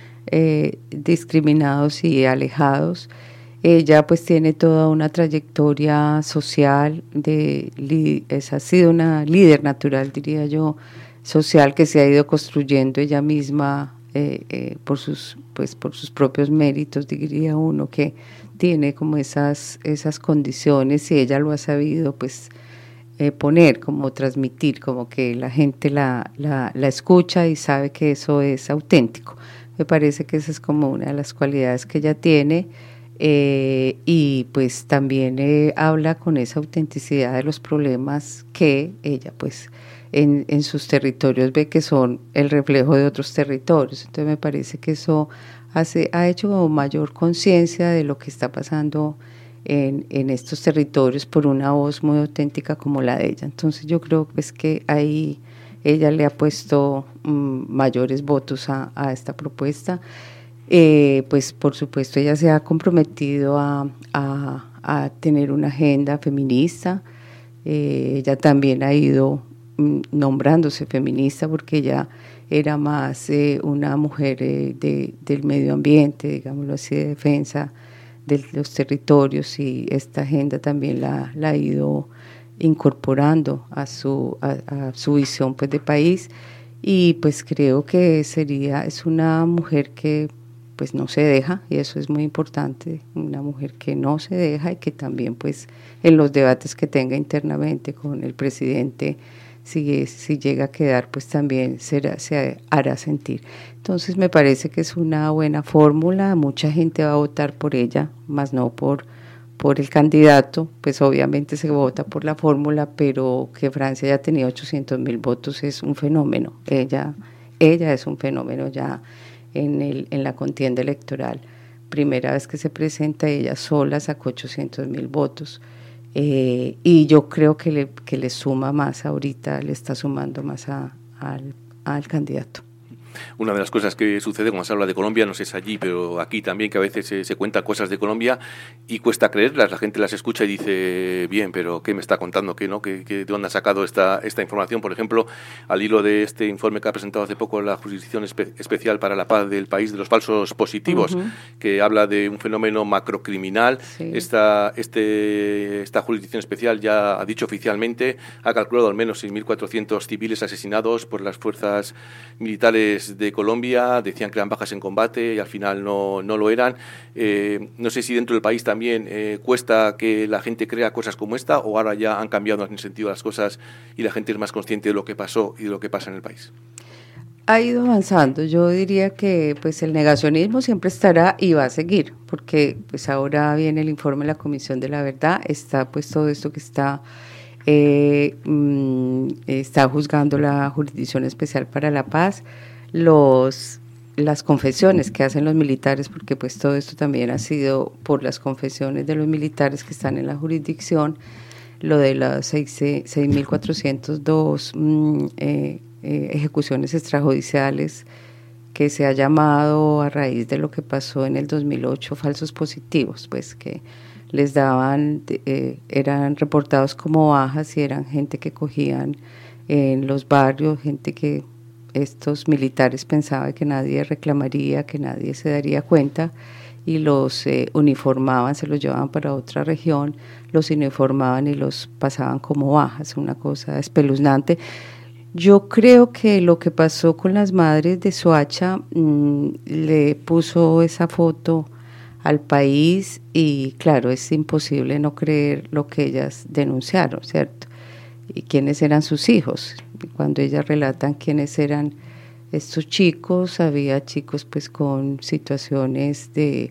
discriminados y alejados. Ella pues tiene toda una trayectoria social, ha sido una líder natural, diría yo, social, que se ha ido construyendo ella misma por sus propios méritos, diría uno, que tiene como esas condiciones y ella lo ha sabido pues poner, como transmitir, como que la gente la escucha y sabe que eso es auténtico. Me parece que esa es como una de las cualidades que ella tiene, y pues también habla con esa autenticidad de los problemas que ella pues en sus territorios ve que son el reflejo de otros territorios. Entonces me parece que eso ha hecho como mayor conciencia de lo que está pasando en estos territorios por una voz muy auténtica como la de ella. Entonces yo creo pues que ahí ella le ha puesto mayores votos a esta propuesta. Pues por supuesto ella se ha comprometido a tener una agenda feminista. Ella también ha ido nombrándose feminista porque ella era más una mujer del medio ambiente, digámoslo así, de defensa de los territorios, y esta agenda también la ha ido incorporando a su visión pues de país, y pues creo que es una mujer que pues no se deja, y eso es muy importante, una mujer que no se deja y que también pues en los debates que tenga internamente con el presidente, si llega a quedar pues también se hará sentir. Entonces me parece que es una buena fórmula, mucha gente va a votar por ella, más no por el candidato, pues obviamente se vota por la fórmula, pero que Francia haya tenido 800.000 votos es un fenómeno. Ella es un fenómeno ya en la contienda electoral. Primera vez que se presenta, ella sola sacó 800.000 votos. Y yo creo que le suma más ahorita, le está sumando más al candidato. Una de las cosas que sucede cuando se habla de Colombia, no sé si es allí, pero aquí también, que a veces se cuentan cosas de Colombia y cuesta creerlas, la gente las escucha y dice, bien, pero ¿qué me está contando? ¿Qué, no? ¿De dónde ha sacado esta información? Por ejemplo, al hilo de este informe que ha presentado hace poco la Jurisdicción Especial para la Paz del país de los falsos positivos, que habla de un fenómeno macrocriminal. Sí. Esta Jurisdicción Especial ya ha dicho oficialmente, ha calculado al menos 6.400 civiles asesinados por las fuerzas militares de Colombia, decían que eran bajas en combate y al final no lo eran. No sé si dentro del país también cuesta que la gente crea cosas como esta, o ahora ya han cambiado en el sentido de las cosas y la gente es más consciente de lo que pasó y de lo que pasa en el país. Ha ido avanzando. Yo diría que pues el negacionismo siempre estará y va a seguir, porque pues ahora viene el informe de la Comisión de la Verdad, está pues todo esto que está juzgando la Jurisdicción Especial para la Paz, las confesiones que hacen los militares, porque pues todo esto también ha sido por las confesiones de los militares que están en la jurisdicción, lo de las 6.402 ejecuciones extrajudiciales que se ha llamado a raíz de lo que pasó en el 2008 falsos positivos, pues que les daban, eran reportados como bajas y eran gente que cogían en los barrios, gente que estos militares pensaban que nadie reclamaría, que nadie se daría cuenta, y los uniformaban, se los llevaban para otra región, los uniformaban y los pasaban como bajas, una cosa espeluznante. Yo creo que lo que pasó con las madres de Soacha le puso esa foto al país, y claro, es imposible no creer lo que ellas denunciaron, ¿cierto? Y quiénes eran sus hijos. Cuando ellas relatan quiénes eran estos chicos, había chicos pues con situaciones de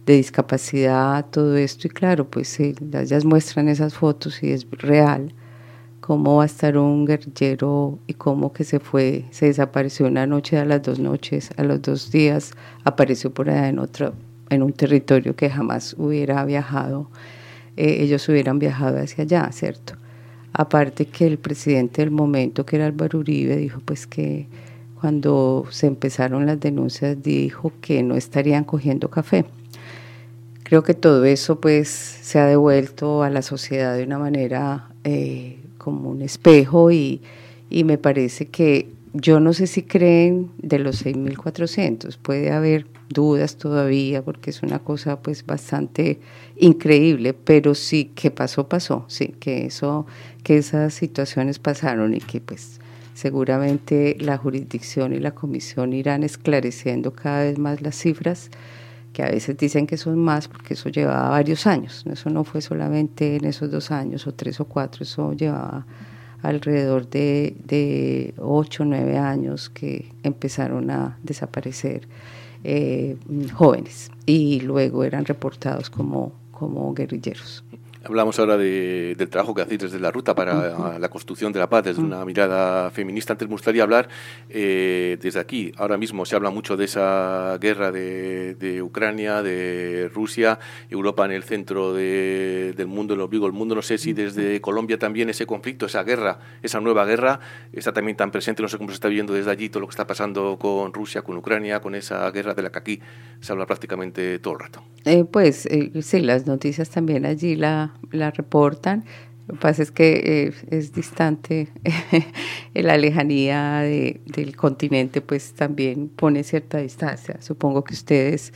discapacidad, todo esto, y claro, pues ellas muestran esas fotos y es real cómo va a estar un guerrillero y cómo que se desapareció una noche, a las 2 noches, a los 2 días apareció por allá en un territorio que jamás hubiera viajado, ellos hubieran viajado hacia allá, ¿cierto? Aparte que el presidente del momento, que era Álvaro Uribe, dijo pues que cuando se empezaron las denuncias dijo que no estarían cogiendo café. Creo que todo eso pues se ha devuelto a la sociedad de una manera como un espejo y me parece que yo no sé si creen de los 6.400, puede haber dudas todavía porque es una cosa pues bastante increíble, pero sí que pasó, sí, que esas situaciones pasaron y que pues seguramente la jurisdicción y la comisión irán esclareciendo cada vez más las cifras, que a veces dicen que son más porque eso llevaba varios años, eso no fue solamente en esos 2 años o 3 o 4, eso llevaba alrededor de 8 o 9 años que empezaron a desaparecer jóvenes y luego eran reportados como guerrilleros. Hablamos ahora del trabajo que hacéis desde la Ruta para la construcción de la paz, desde una mirada feminista. Antes me gustaría hablar desde aquí. Ahora mismo se habla mucho de esa guerra de Ucrania, de Rusia, Europa en el centro del mundo, el ombligo del mundo. No sé si desde Colombia también ese conflicto, esa guerra, esa nueva guerra, está también tan presente. No sé cómo se está viendo desde allí todo lo que está pasando con Rusia, con Ucrania, con esa guerra de la que aquí se habla prácticamente todo el rato. Sí, las noticias también allí la reportan. Lo que pasa es que es distante, la lejanía del continente pues también pone cierta distancia. Supongo que ustedes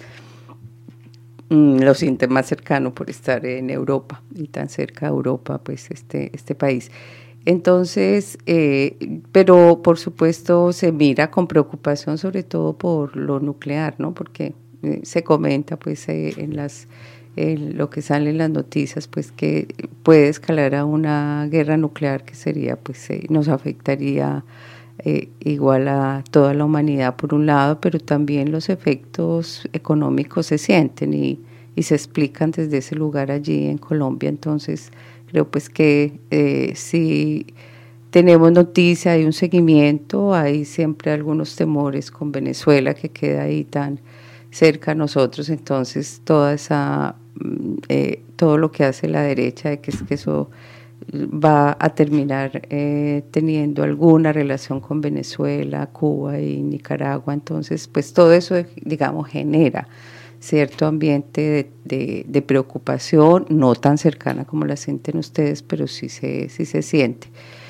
lo sienten más cercano por estar en Europa y tan cerca de Europa pues este país. Entonces, pero por supuesto se mira con preocupación sobre todo por lo nuclear, ¿no? Porque se comenta pues lo que sale en las noticias pues que puede escalar a una guerra nuclear que sería pues nos afectaría igual a toda la humanidad por un lado, pero también los efectos económicos se sienten y se explican desde ese lugar allí en Colombia. Entonces creo pues que si tenemos noticia, hay un seguimiento, hay siempre algunos temores con Venezuela que queda ahí tan cerca a nosotros, entonces todo lo que hace la derecha de que es que eso va a terminar teniendo alguna relación con Venezuela, Cuba y Nicaragua, entonces pues todo eso digamos genera cierto ambiente de preocupación, no tan cercana como la sienten ustedes, pero sí se siente.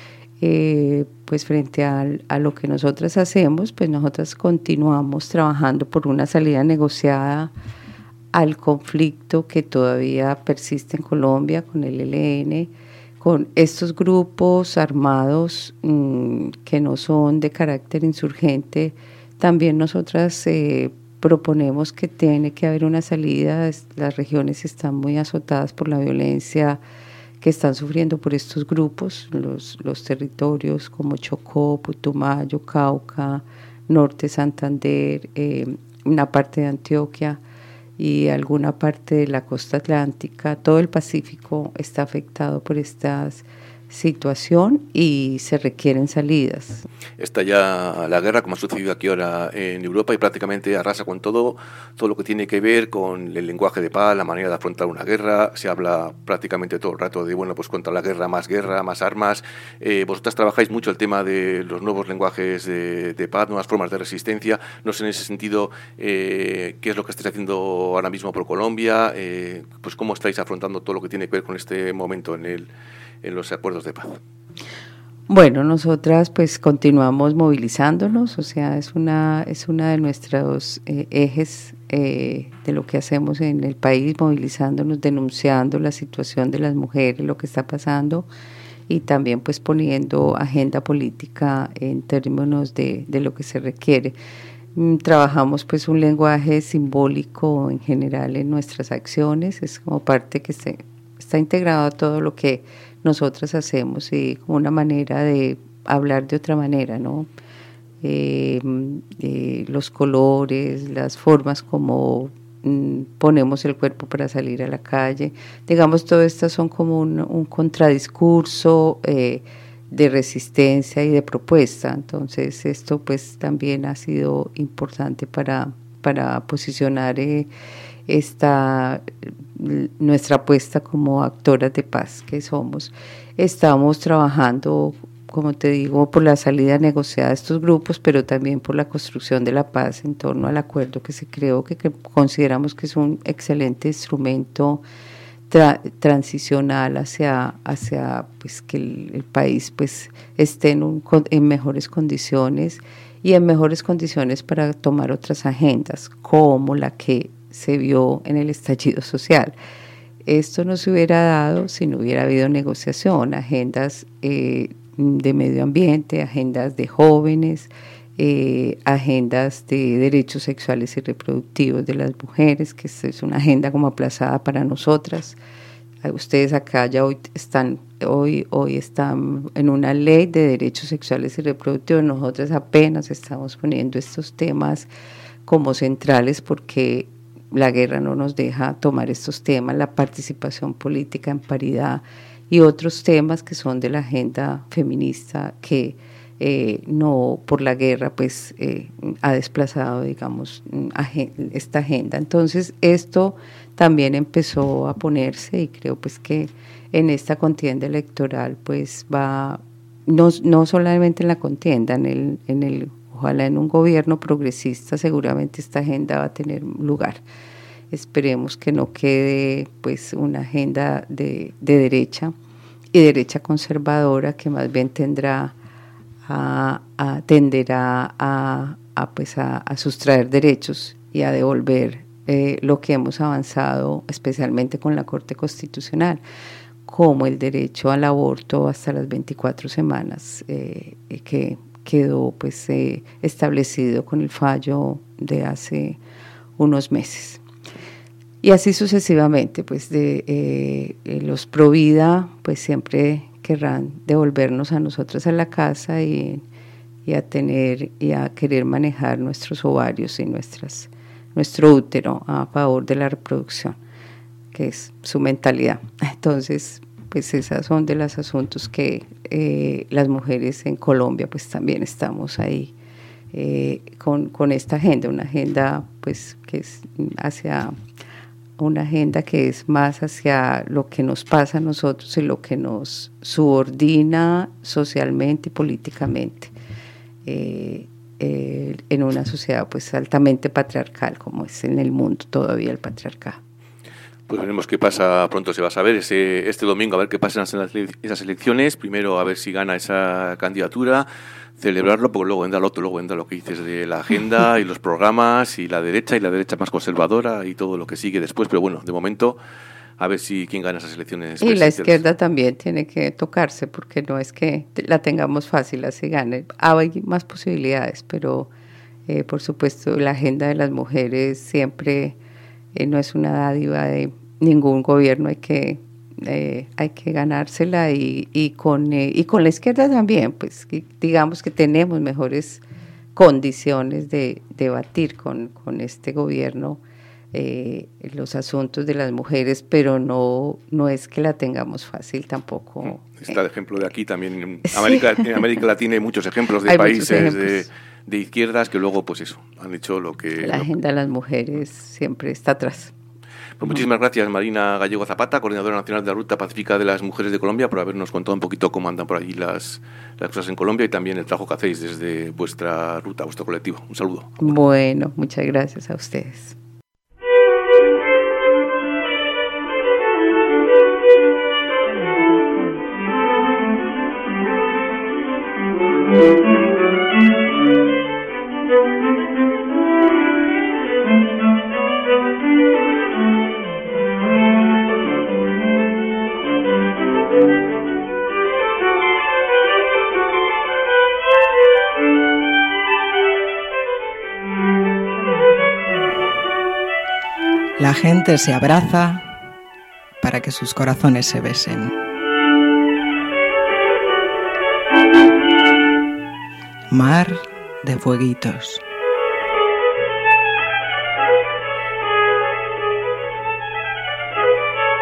Pues frente a lo que nosotras hacemos, pues nosotras continuamos trabajando por una salida negociada al conflicto que todavía persiste en Colombia con el ELN, con estos grupos armados que no son de carácter insurgente. También nosotras proponemos que tiene que haber una salida. Las regiones están muy azotadas por la violencia que están sufriendo por estos grupos, los territorios como Chocó, Putumayo, Cauca, Norte Santander, una parte de Antioquia y alguna parte de la costa atlántica. Todo el Pacífico está afectado por esta situación y se requieren salidas. Está ya la guerra, como ha sucedido aquí ahora en Europa, y prácticamente arrasa con todo lo que tiene que ver con el lenguaje de paz, la manera de afrontar una guerra. Se habla prácticamente todo el rato de, bueno, pues contra la guerra, más armas. Vosotras trabajáis mucho el tema de los nuevos lenguajes de paz, nuevas formas de resistencia. No sé en ese sentido qué es lo que estáis haciendo ahora mismo por Colombia, pues cómo estáis afrontando todo lo que tiene que ver con este momento en los acuerdos de paz. Bueno, nosotras pues continuamos movilizándonos, o sea, es una de nuestros ejes de lo que hacemos en el país, movilizándonos, denunciando la situación de las mujeres, lo que está pasando, y también pues poniendo agenda política en términos de lo que se requiere. Trabajamos pues un lenguaje simbólico en general en nuestras acciones, es como parte que está integrado a todo lo que nosotras hacemos y como una manera de hablar de otra manera, ¿no? Los colores, las formas como ponemos el cuerpo para salir a la calle. Digamos, todas estas son como un contradiscurso de resistencia y de propuesta. Entonces esto pues también ha sido importante para posicionar nuestra apuesta como actoras de paz que somos. Estamos trabajando, como te digo, por la salida negociada de estos grupos, pero también por la construcción de la paz en torno al acuerdo que se creó, que consideramos que es un excelente instrumento transicional hacia pues que el país pues esté en mejores condiciones y en mejores condiciones para tomar otras agendas, como la que se vio en el estallido social. Esto no se hubiera dado si no hubiera habido negociación, agendas de medio ambiente, agendas de jóvenes, agendas de derechos sexuales y reproductivos de las mujeres, que es una agenda como aplazada para nosotras. Ustedes acá ya hoy están en una ley de derechos sexuales y reproductivos. Nosotras apenas estamos poniendo estos temas como centrales porque la guerra no nos deja tomar estos temas, la participación política en paridad y otros temas que son de la agenda feminista que no por la guerra pues ha desplazado, digamos, esta agenda. Entonces esto también empezó a ponerse y creo pues que en esta contienda electoral pues va, no solamente en la contienda, ojalá en un gobierno progresista seguramente esta agenda va a tener lugar. Esperemos que no quede pues una agenda de derecha y derecha conservadora que más bien tenderá a sustraer derechos y a devolver lo que hemos avanzado, especialmente con la Corte Constitucional, como el derecho al aborto hasta las 24 semanas, que quedó pues establecido con el fallo de hace unos meses. Y así sucesivamente, pues los Provida pues siempre querrán devolvernos a nosotros a la casa y a querer manejar nuestros ovarios y nuestro útero a favor de la reproducción, que es su mentalidad. Entonces, pues esas son de los asuntos que las mujeres en Colombia pues también estamos ahí con esta agenda, una agenda pues que es una agenda que es más hacia lo que nos pasa a nosotros y lo que nos subordina socialmente y políticamente en una sociedad pues altamente patriarcal como es en el mundo todavía el patriarcado. Pues veremos qué pasa, pronto se va a saber este domingo, a ver qué pasa en esas elecciones, primero a ver si gana esa candidatura, celebrarlo, porque luego vendrá lo que dices de la agenda y los programas y la derecha más conservadora y todo lo que sigue después, pero bueno, de momento a ver si quién gana esas elecciones. Y la izquierda también tiene que tocarse, porque no es que la tengamos fácil, así gane. Hay más posibilidades, pero por supuesto la agenda de las mujeres siempre no es una dádiva de ningún gobierno, hay que ganársela y con la izquierda también, pues digamos que tenemos mejores condiciones de debatir con este gobierno los asuntos de las mujeres, pero no es que la tengamos fácil tampoco. Está el ejemplo de aquí también, en América Latina hay muchos ejemplos de países de izquierdas que luego pues eso, han hecho lo que... La agenda de las mujeres siempre está atrás. Pues muchísimas gracias Marina Gallego Zapata, coordinadora nacional de la Ruta Pacífica de las Mujeres de Colombia, por habernos contado un poquito cómo andan por allí las cosas en Colombia y también el trabajo que hacéis desde vuestra ruta, vuestro colectivo. Un saludo. Bueno, muchas gracias a ustedes. La gente se abraza para que sus corazones se besen. Mar de fueguitos.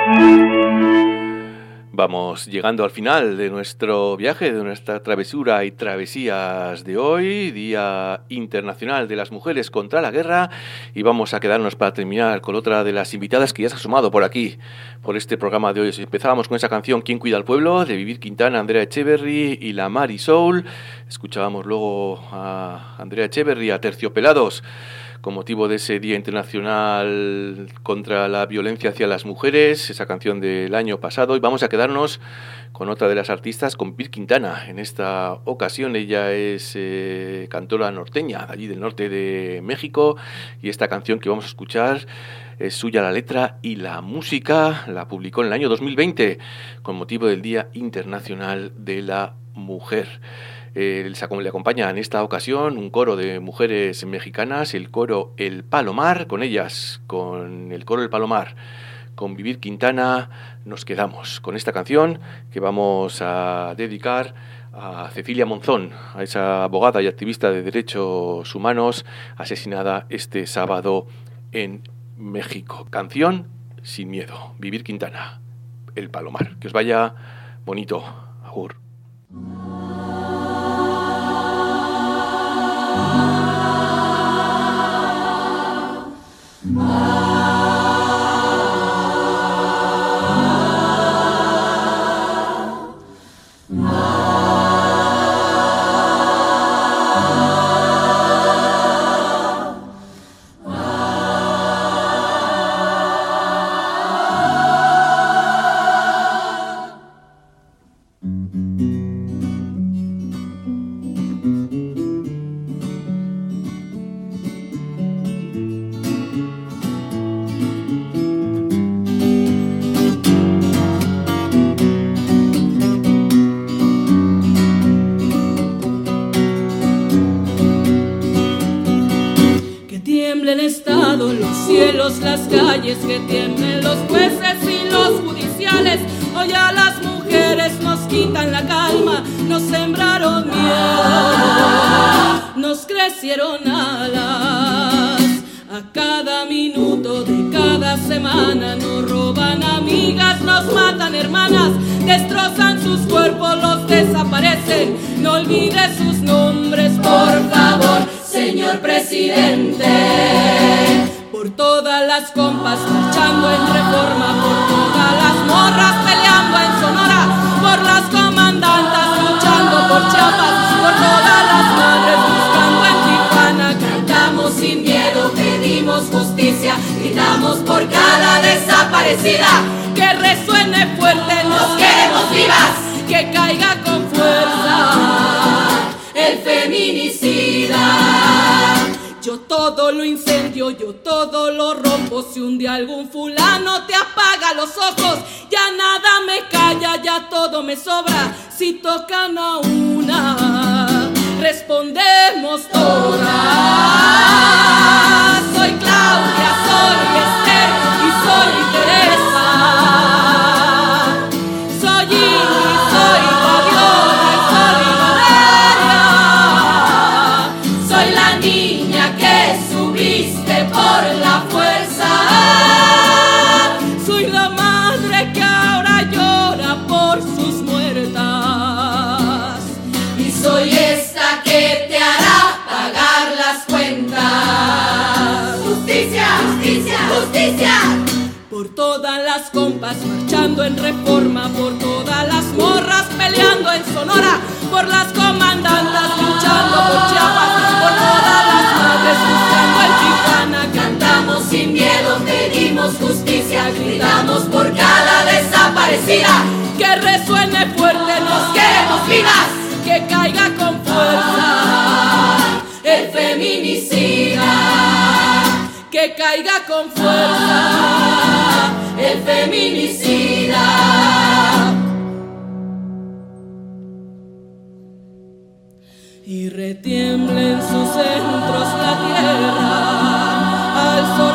Vamos llegando al final de nuestro viaje, de nuestra travesura y travesías de hoy, Día Internacional de las Mujeres contra la Guerra, y vamos a quedarnos para terminar con otra de las invitadas que ya se ha sumado por aquí, por este programa de hoy. Empezábamos con esa canción ¿Quién cuida al pueblo?, de Vivir Quintana, Andrea Echeverry y la Mari Soul. Escuchábamos luego a Andrea Echeverry, a Terciopelados, con motivo de ese Día Internacional contra la Violencia hacia las Mujeres, esa canción del año pasado, y vamos a quedarnos con otra de las artistas, con Vivir Quintana. En esta ocasión ella es cantora norteña, de allí del norte de México, y esta canción que vamos a escuchar es suya la letra y la música, la publicó en el año 2020 con motivo del Día Internacional de la Mujer. Le acompaña en esta ocasión un coro de mujeres mexicanas, el coro El Palomar. Con ellas, con el coro El Palomar, con Vivir Quintana, nos quedamos con esta canción que vamos a dedicar a Cecilia Monzón, a esa abogada y activista de derechos humanos asesinada este sábado en México. Canción Sin Miedo, Vivir Quintana, El Palomar. Que os vaya bonito. Agur. Las calles, que tiemblen los jueces y los judiciales. Hoy a las mujeres nos quitan la calma, nos sembraron miedo, nos crecieron alas. A cada minuto de cada semana nos roban amigas, nos matan hermanas, destrozan sus cuerpos, los desaparecen. No olvides sus nombres, por favor, señor presidente. Por todas las compas marchando en Reforma, por todas las morras peleando en Sonora, por las comandantas luchando por Chiapas, por todas las madres buscando en Tijuana. Cantamos sin miedo, pedimos justicia, gritamos por cada desaparecida. Que resuene fuerte, nos queremos vivas, que caiga con fuerza el feminicida. Yo todo lo incendio, yo todo lo rompo. Si un día algún fulano te apaga los ojos, ya nada me calla, ya todo me sobra. Si tocan a una, respondemos todas. Soy Claudia, soy Esther y soy Teresa. Soy Ingrid, soy Fabiola y soy Valeria. Soy la niña que subiste por la fuerza. Soy la madre que ahora llora por sus muertas. Y soy esta que te hará pagar las cuentas. Justicia, justicia, justicia. Por todas las compas marchando en Reforma, por todas las morras peleando en Sonora, por las comandantas luchando por Chiapas, por todas las madres buscando en Tijuana. Cantamos sin miedo, pedimos justicia, gritamos por cada desaparecida. Que resuene fuerte, nos queremos vivas, que caiga con fuerza el feminicida. Que caiga con fuerza el feminicida. Y retiembla en sus centros la tierra al sol